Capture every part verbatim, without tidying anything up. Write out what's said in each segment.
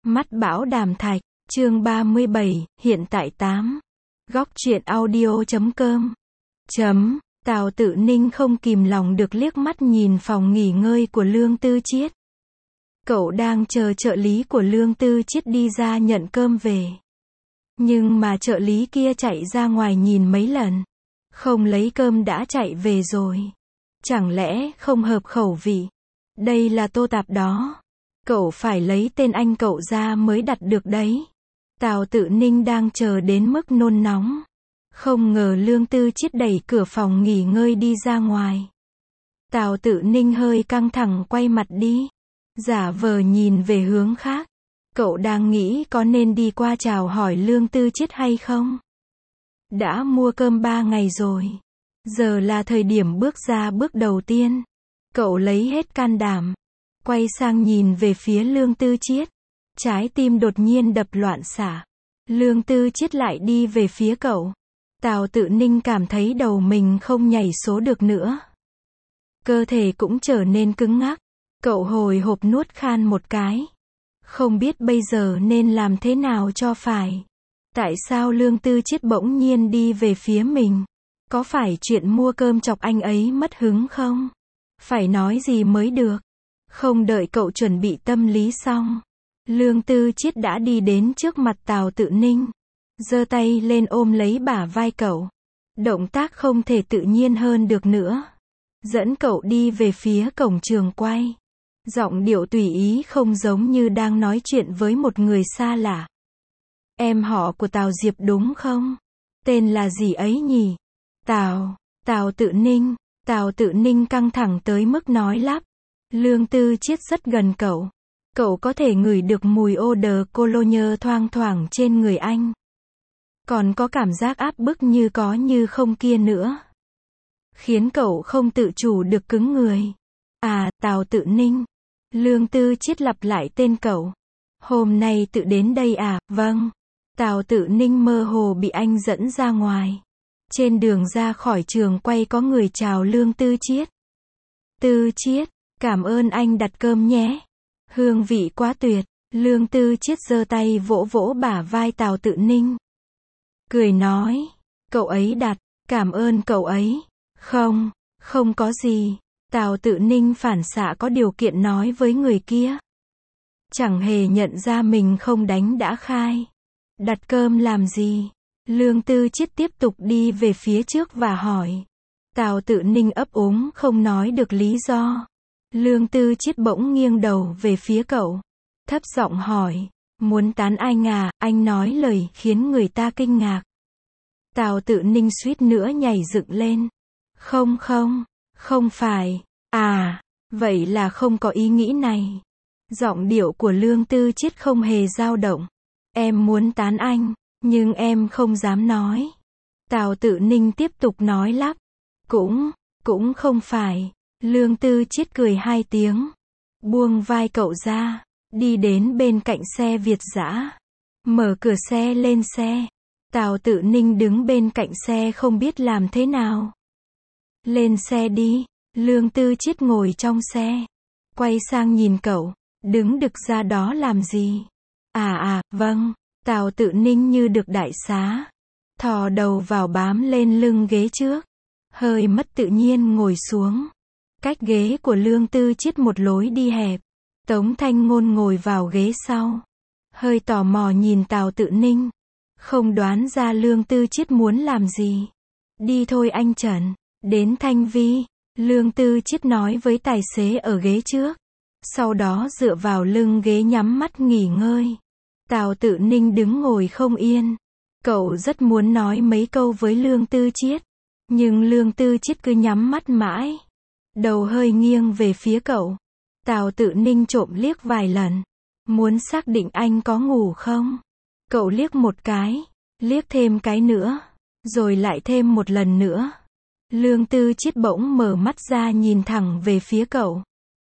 Mắt bão đàm thạch, chương ba mươi bảy, hiện tại tám. Góc truyện audio chấm com. Chấm, Tào Tự Ninh không kìm lòng được liếc mắt nhìn phòng nghỉ ngơi của Lương Tư Chiết. Cậu đang chờ trợ lý của Lương Tư Chiết đi ra nhận cơm về. Nhưng mà trợ lý kia chạy ra ngoài nhìn mấy lần. Không lấy cơm đã chạy về rồi. Chẳng lẽ không hợp khẩu vị? Đây là tô tạp đó. Cậu phải lấy tên anh cậu ra mới đặt được đấy. Tào Tự Ninh đang chờ đến mức nôn nóng. Không ngờ Lương Tư Chiết đẩy cửa phòng nghỉ ngơi đi ra ngoài. Tào Tự Ninh hơi căng thẳng quay mặt đi. Giả vờ nhìn về hướng khác. Cậu đang nghĩ có nên đi qua chào hỏi Lương Tư Chiết hay không? Đã mua cơm ba ngày rồi. Giờ là thời điểm bước ra bước đầu tiên. Cậu lấy hết can đảm. Quay sang nhìn về phía Lương Tư Chiết. Trái tim đột nhiên đập loạn xạ. Lương Tư Chiết lại đi về phía cậu. Tào Tự Ninh cảm thấy đầu mình không nhảy số được nữa. Cơ thể cũng trở nên cứng ngắc. Cậu hồi hộp nuốt khan một cái. Không biết bây giờ nên làm thế nào cho phải. Tại sao Lương Tư Chiết bỗng nhiên đi về phía mình? Có phải chuyện mua cơm chọc anh ấy mất hứng không? Phải nói gì mới được? Không đợi cậu chuẩn bị tâm lý xong. Lương Tư Chiết đã đi đến trước mặt Tào Tự Ninh. Giơ tay lên ôm lấy bả vai cậu. Động tác không thể tự nhiên hơn được nữa. Dẫn cậu đi về phía cổng trường quay. Giọng điệu tùy ý không giống như đang nói chuyện với một người xa lạ. Em họ của Tào Diệp đúng không? Tên là gì ấy nhỉ? Tào, Tào Tự Ninh. Tào Tự Ninh căng thẳng tới mức nói lắp. Lương Tư Chiết rất gần cậu. Cậu có thể ngửi được mùi eau de cologne thoang thoảng trên người anh. Còn có cảm giác áp bức như có như không kia nữa. Khiến cậu không tự chủ được cứng người. À, Tào Tự Ninh. Lương Tư Chiết lặp lại tên cậu. Hôm nay tự đến đây à? Vâng. Tào Tự Ninh mơ hồ bị anh dẫn ra ngoài. Trên đường ra khỏi trường quay có người chào Lương Tư Chiết. Tư Chiết, cảm ơn anh đặt cơm nhé. Hương vị quá tuyệt. Lương Tư Chiết giơ tay vỗ vỗ bả vai Tào Tự Ninh. Cười nói, cậu ấy đặt, cảm ơn cậu ấy. Không, không có gì. Tào Tự Ninh phản xạ có điều kiện nói với người kia. Chẳng hề nhận ra mình không đánh đã khai. Đặt cơm làm gì? Lương Tư Chiết tiếp tục đi về phía trước và hỏi. Tào Tự Ninh ấp úng không nói được lý do. Lương Tư Chiết bỗng nghiêng đầu về phía cậu. Thấp giọng hỏi. Muốn tán anh à? Anh nói lời khiến người ta kinh ngạc. Tào Tự Ninh suýt nữa nhảy dựng lên. Không không, không phải. À, vậy là không có ý nghĩ này. Giọng điệu của Lương Tư Chiết không hề dao động. Em muốn tán anh, nhưng em không dám nói. Tào Tự Ninh tiếp tục nói lắp. Cũng, cũng không phải. Lương Tư Chiết cười hai tiếng. Buông vai cậu ra. Đi đến bên cạnh xe Việt dã. Mở cửa xe lên xe. Tào Tự Ninh đứng bên cạnh xe không biết làm thế nào. Lên xe đi. Lương Tư Chiết ngồi trong xe. Quay sang nhìn cậu. Đứng đực ra đó làm gì? À à, vâng. Tào Tự Ninh như được đại xá. Thò đầu vào bám lên lưng ghế trước. Hơi mất tự nhiên ngồi xuống. Cách ghế của Lương Tư Chiết một lối đi hẹp. Tống Thanh Ngôn ngồi vào ghế sau. Hơi tò mò nhìn Tào Tự Ninh. Không đoán ra Lương Tư Chiết muốn làm gì. Đi thôi anh Trần. Đến Thanh Vi. Lương Tư Chiết nói với tài xế ở ghế trước. Sau đó dựa vào lưng ghế nhắm mắt nghỉ ngơi. Tào Tự Ninh đứng ngồi không yên. Cậu rất muốn nói mấy câu với Lương Tư Chiết. Nhưng Lương Tư Chiết cứ nhắm mắt mãi. Đầu hơi nghiêng về phía cậu. Tào Tự Ninh trộm liếc vài lần. Muốn xác định anh có ngủ không? Cậu liếc một cái. Liếc thêm cái nữa. Rồi lại thêm một lần nữa. Lương Tư Chiết bỗng mở mắt ra nhìn thẳng về phía cậu.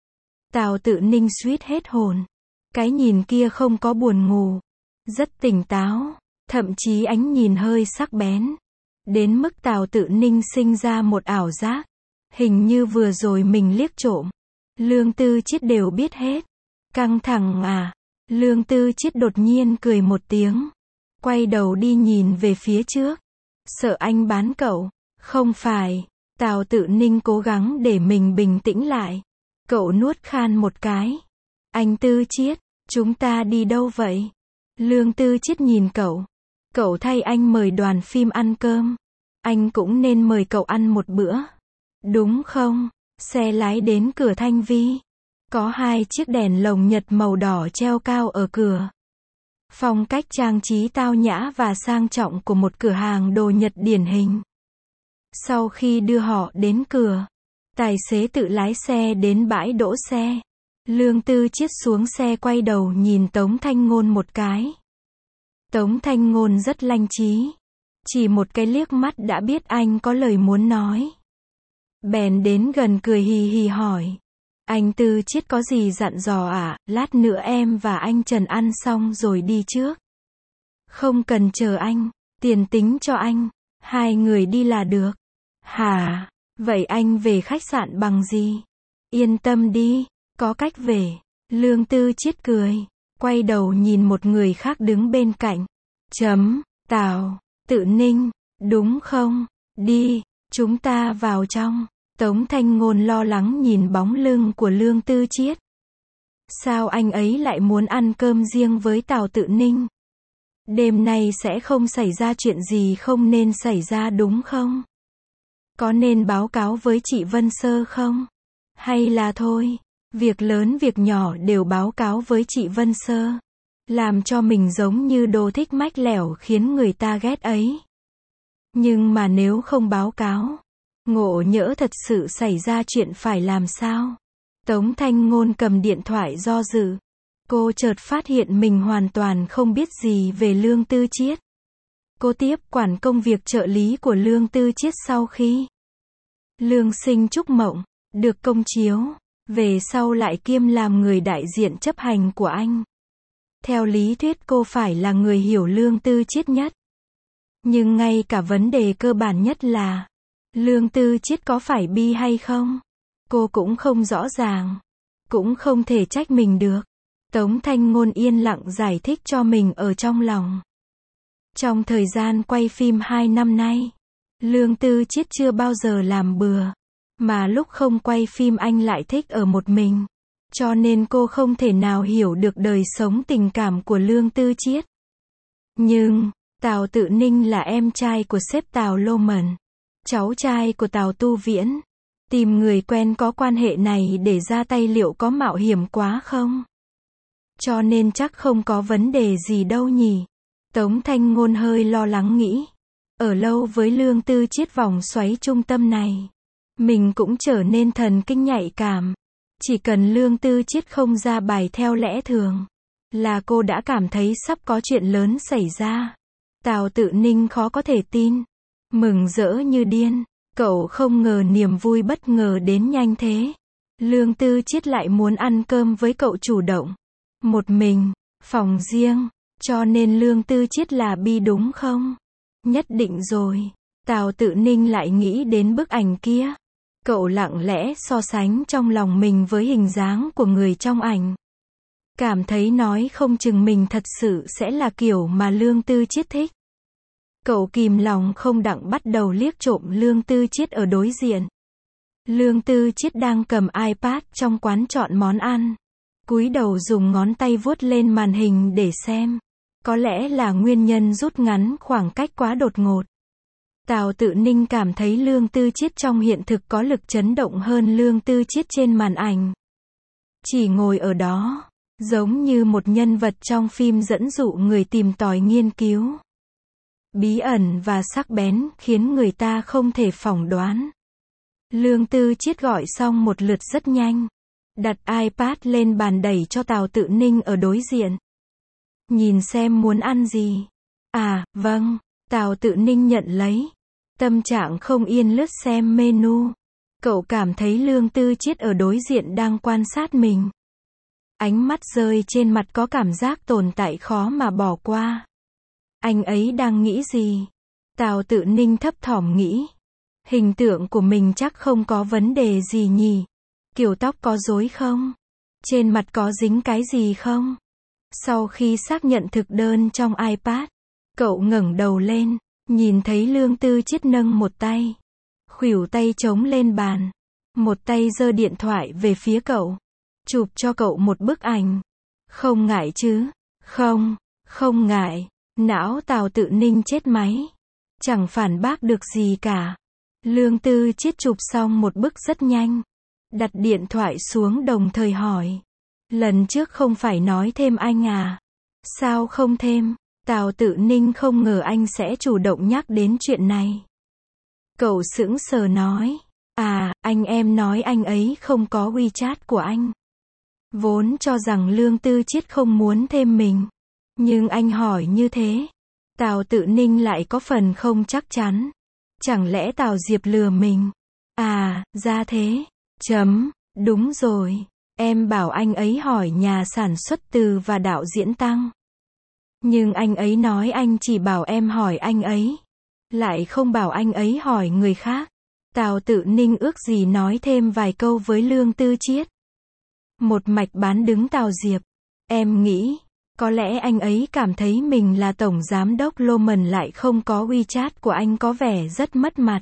Tào Tự Ninh suýt hết hồn. Cái nhìn kia không có buồn ngủ. Rất tỉnh táo. Thậm chí ánh nhìn hơi sắc bén. Đến mức Tào Tự Ninh sinh ra một ảo giác. Hình như vừa rồi mình liếc trộm. Lương Tư Chiết đều biết hết. Căng thẳng à? Lương Tư Chiết đột nhiên cười một tiếng. Quay đầu đi nhìn về phía trước. Sợ anh bán cậu. Không phải. Tào Tự Ninh cố gắng để mình bình tĩnh lại. Cậu nuốt khan một cái. Anh Tư Chiết, chúng ta đi đâu vậy? Lương Tư Chiết nhìn cậu. Cậu thay anh mời đoàn phim ăn cơm. Anh cũng nên mời cậu ăn một bữa. Đúng không? Xe lái đến cửa Thanh Vi. Có hai chiếc đèn lồng nhật màu đỏ treo cao ở cửa. Phong cách trang trí tao nhã và sang trọng của một cửa hàng đồ Nhật điển hình. Sau khi đưa họ đến cửa, tài xế tự lái xe đến bãi đỗ xe. Lương Tư Chiết xuống xe quay đầu nhìn Tống Thanh Ngôn một cái. Tống Thanh Ngôn rất lanh trí. Chỉ một cái liếc mắt đã biết anh có lời muốn nói. Bèn đến gần cười hì hì hỏi. Anh Tư Chiết có gì dặn dò à? Lát nữa em và anh Trần ăn xong rồi đi trước. Không cần chờ anh, tiền tính cho anh. Hai người đi là được. Hả? Vậy anh về khách sạn bằng gì? Yên tâm đi, có cách về. Lương Tư Chiết cười, quay đầu nhìn một người khác đứng bên cạnh. Chấm, Tào Tự Ninh, đúng không? Đi, chúng ta vào trong. Tống Thanh Ngôn lo lắng nhìn bóng lưng của Lương Tư Chiết. Sao anh ấy lại muốn ăn cơm riêng với Tào Tự Ninh? Đêm nay sẽ không xảy ra chuyện gì không nên xảy ra đúng không? Có nên báo cáo với chị Vân Sơ không? Hay là thôi, việc lớn việc nhỏ đều báo cáo với chị Vân Sơ. Làm cho mình giống như đồ thích mách lẻo khiến người ta ghét ấy. Nhưng mà nếu không báo cáo, ngộ nhỡ thật sự xảy ra chuyện phải làm sao? Tống Thanh Ngôn cầm điện thoại do dự. Cô chợt phát hiện mình hoàn toàn không biết gì về Lương Tư Chiết. Cô tiếp quản công việc trợ lý của Lương Tư Chiết sau khi Lương Sinh Trúc Mộng được công chiếu, về sau lại kiêm làm người đại diện chấp hành của anh. Theo lý thuyết cô phải là người hiểu Lương Tư Chiết nhất. Nhưng ngay cả vấn đề cơ bản nhất là Lương Tư Chiết có phải bi hay không? Cô cũng không rõ ràng. Cũng không thể trách mình được. Tống Thanh Ngôn yên lặng giải thích cho mình ở trong lòng. Trong thời gian quay phim hai năm nay, Lương Tư Chiết chưa bao giờ làm bừa. Mà lúc không quay phim anh lại thích ở một mình. Cho nên cô không thể nào hiểu được đời sống tình cảm của Lương Tư Chiết. Nhưng, Tào Tự Ninh là em trai của sếp Tào Lô Mẩn. Cháu trai của Tào Tu Viễn. Tìm người quen có quan hệ này để ra tay liệu có mạo hiểm quá không? Cho nên chắc không có vấn đề gì đâu nhỉ. Tống Thanh Ngôn hơi lo lắng nghĩ. Ở lâu với Lương Tư Chiết vòng xoáy trung tâm này, mình cũng trở nên thần kinh nhạy cảm. Chỉ cần Lương Tư Chiết không ra bài theo lẽ thường, là cô đã cảm thấy sắp có chuyện lớn xảy ra. Tào Tự Ninh khó có thể tin. Mừng rỡ như điên. Cậu không ngờ niềm vui bất ngờ đến nhanh thế. Lương Tư Chiết lại muốn ăn cơm với cậu chủ động. Một mình, phòng riêng. Cho nên Lương Tư Chiết là bi đúng không? Nhất định rồi. Tào Tự Ninh lại nghĩ đến bức ảnh kia. Cậu lặng lẽ so sánh trong lòng mình với hình dáng của người trong ảnh. Cảm thấy nói không chừng mình thật sự sẽ là kiểu mà Lương Tư Chiết thích. Cậu kìm lòng không đặng bắt đầu liếc trộm Lương Tư Chiết ở đối diện. Lương Tư Chiết đang cầm iPad trong quán chọn món ăn. Cúi đầu dùng ngón tay vuốt lên màn hình để xem. Có lẽ là nguyên nhân rút ngắn khoảng cách quá đột ngột. Tào Tự Ninh cảm thấy Lương Tư Chiết trong hiện thực có lực chấn động hơn Lương Tư Chiết trên màn ảnh. Chỉ ngồi ở đó, giống như một nhân vật trong phim dẫn dụ người tìm tòi nghiên cứu. Bí ẩn và sắc bén khiến người ta không thể phỏng đoán. Lương Tư Chiết gọi xong một lượt rất nhanh. Đặt iPad lên bàn đẩy cho Tào Tự Ninh ở đối diện. Nhìn xem muốn ăn gì. À, vâng. Tào Tự Ninh nhận lấy. Tâm trạng không yên lướt xem menu. Cậu cảm thấy Lương Tư Chiết ở đối diện đang quan sát mình. Ánh mắt rơi trên mặt có cảm giác tồn tại khó mà bỏ qua. Anh ấy đang nghĩ gì? Tào Tự Ninh thấp thỏm nghĩ. Hình tượng của mình chắc không có vấn đề gì nhỉ? Kiểu tóc có rối không? Trên mặt có dính cái gì không? Sau khi xác nhận thực đơn trong iPad, cậu ngẩng đầu lên, nhìn thấy Lương Tư Chiết nâng một tay, khuỷu tay chống lên bàn, một tay giơ điện thoại về phía cậu, chụp cho cậu một bức ảnh. Không ngại chứ? Không, không ngại. Não Tào Tự Ninh chết máy. Chẳng phản bác được gì cả. Lương Tư Chiết chụp xong một bức rất nhanh. Đặt điện thoại xuống đồng thời hỏi. Lần trước không phải nói thêm anh à? Sao không thêm? Tào Tự Ninh không ngờ anh sẽ chủ động nhắc đến chuyện này. Cậu sững sờ nói. À, anh em nói anh ấy không có WeChat của anh. Vốn cho rằng Lương Tư Chiết không muốn thêm mình. Nhưng anh hỏi như thế. Tào Tự Ninh lại có phần không chắc chắn. Chẳng lẽ Tào Diệp lừa mình? À, ra thế. Chấm, đúng rồi. Em bảo anh ấy hỏi nhà sản xuất từ và đạo diễn Tăng. Nhưng anh ấy nói anh chỉ bảo em hỏi anh ấy. Lại không bảo anh ấy hỏi người khác. Tào Tự Ninh ước gì nói thêm vài câu với Lương Tư Chiết. Một mạch bán đứng Tào Diệp. Em nghĩ, có lẽ anh ấy cảm thấy mình là tổng giám đốc Loman lại không có WeChat của anh có vẻ rất mất mặt.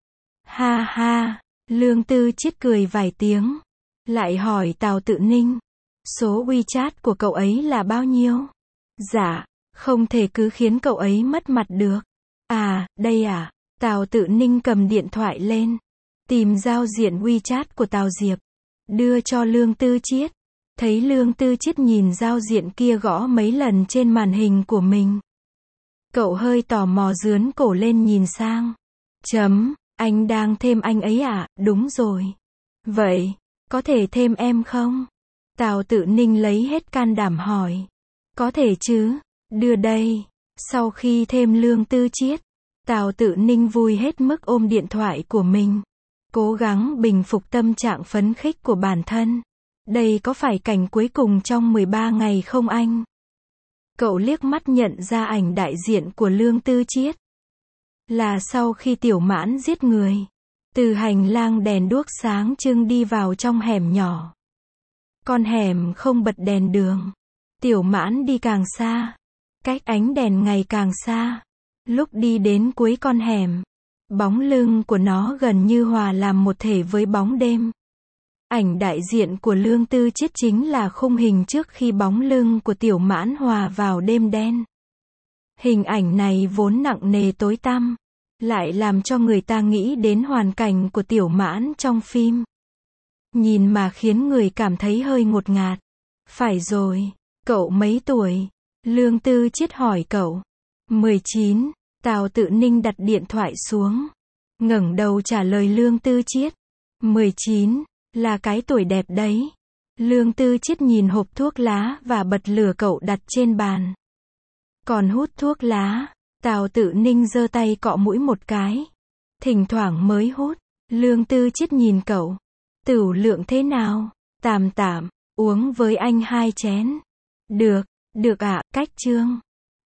Ha ha, Lương Tư Chiết cười vài tiếng. Lại hỏi Tào Tự Ninh. Số WeChat của cậu ấy là bao nhiêu? Dạ, không thể cứ khiến cậu ấy mất mặt được. À, đây à? Tào Tự Ninh cầm điện thoại lên. Tìm giao diện WeChat của Tào Diệp. Đưa cho Lương Tư Chiết. Thấy Lương Tư Chiết nhìn giao diện kia gõ mấy lần trên màn hình của mình. Cậu hơi tò mò dướn cổ lên nhìn sang. Chấm, anh đang thêm anh ấy à? Đúng rồi. Vậy, có thể thêm em không? Tào Tự Ninh lấy hết can đảm hỏi. Có thể chứ, đưa đây. Sau khi thêm Lương Tư Chiết, Tào Tự Ninh vui hết mức ôm điện thoại của mình. Cố gắng bình phục tâm trạng phấn khích của bản thân. Đây có phải cảnh cuối cùng trong mười ba ngày không anh? Cậu liếc mắt nhận ra ảnh đại diện của Lương Tư Chiết. Là sau khi Tiểu Mãn giết người. Từ hành lang đèn đuốc sáng trưng đi vào trong hẻm nhỏ. Con hẻm không bật đèn đường. Tiểu Mãn đi càng xa. Cách ánh đèn ngày càng xa. Lúc đi đến cuối con hẻm, bóng lưng của nó gần như hòa làm một thể với bóng đêm. Ảnh đại diện của Lương Tư Chiết chính là khung hình trước khi bóng lưng của Tiểu Mãn hòa vào đêm đen. Hình ảnh này vốn nặng nề tối tăm, lại làm cho người ta nghĩ đến hoàn cảnh của Tiểu Mãn trong phim. Nhìn mà khiến người cảm thấy hơi ngột ngạt. Phải rồi, cậu mấy tuổi? Lương Tư Chiết hỏi cậu. mười chín. Tào Tự Ninh đặt điện thoại xuống. Ngẩng đầu trả lời Lương Tư Chiết. mười chín, là cái tuổi đẹp đấy. Lương Tư Chiết nhìn hộp thuốc lá và bật lửa cậu đặt trên bàn. Còn hút thuốc lá? Tào Tự Ninh giơ tay cọ mũi một cái. Thỉnh thoảng mới hút. Lương Tư Chiết nhìn cậu. Tửu lượng thế nào? Tạm tạm, uống với anh hai chén. Được, được ạ, cách chương.